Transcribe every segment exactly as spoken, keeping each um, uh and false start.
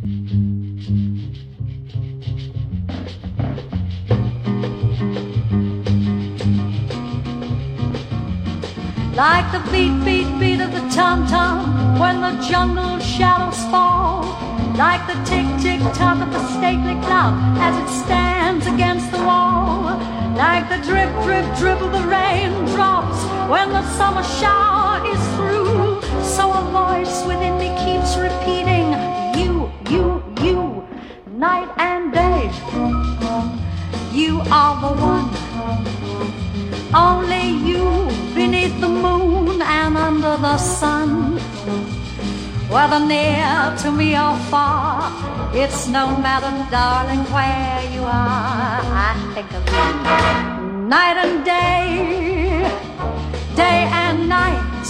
Like the beat, beat, beat of the tom-tom when the jungle shadows fall. Like the tick, tick, tock of the stately clock as it stands against the wall. Like the drip, drip, drip of the raindrops when the summer shower is through. So a voice within me keeps repeating, you, you, you, night and day. You are the one, only you, beneath the moon and under the sun. Whether near to me or far, it's no matter, darling, where you are. I think of you night and day, day and night.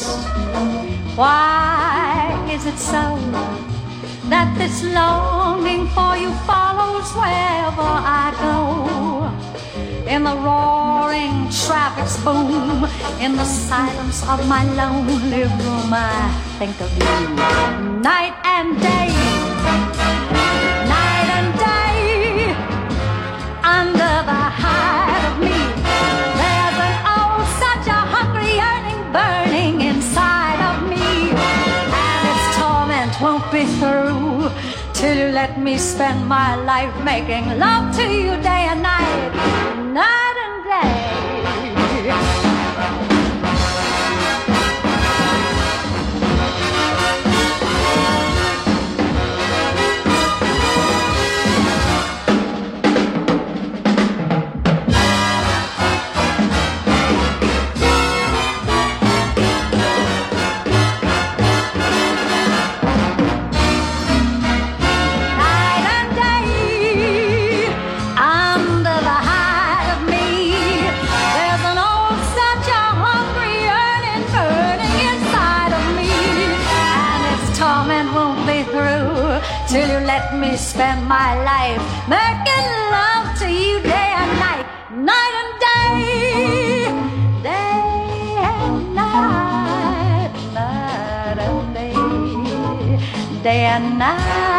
Why is it so that this longing for you follows wherever I go? In the roaring traffic's boom, in the silence of my lonely room, I think of you night and day, night and day. Under the hide of me, there's an oh, such a hungry yearning burning inside of me, and its torment won't be through till you let me spend my life making love to you day and night, night and day. Till you let me spend my life making love to you day and night, night and day, day and night, night and day, day and night.